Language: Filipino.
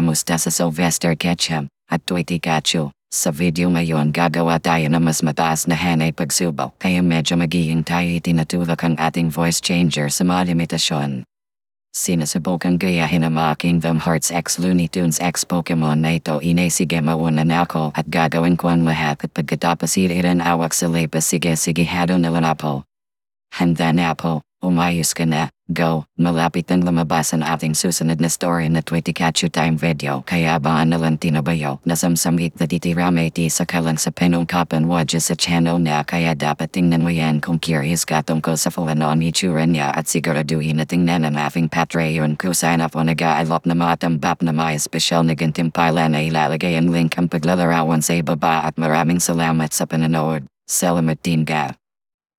kamusta sa Sylvester Ketchum at Tweety Kachu. Sa video ngayon gagawa tayo na mas mataas na hanay pagsubok kaya medyo magiging tayo itinatulak ang ating voice changer sa mga limitasyon. Sinusubukan gayahin ang mga Kingdom Hearts X Looney Tunes X Pokemon na ito sige mauna na ako at gagawin ko ang lahat at pagkatapos iriran awak sa labas sige hado na lang po. Handa na po, umayos ka na, go, malapit ang lumabas ang ating susunod na story na Tweety Kachu time video kaya abangan na lang tinabayo na samsamit na titiramay sa kalang sa penungkapan wadya sa channel na kaya dapat tingnan mo yan kung curious ka tungkol sa fulanon itsura niya at siguraduhin na tingnan ang ating Patreon kung saan ako nag-aalok na mga tambap na may espesyal na gantimpala na ilalagay ang link ang paglalarawan sa ibaba at maraming salamat sa panonood. Salamat din ka.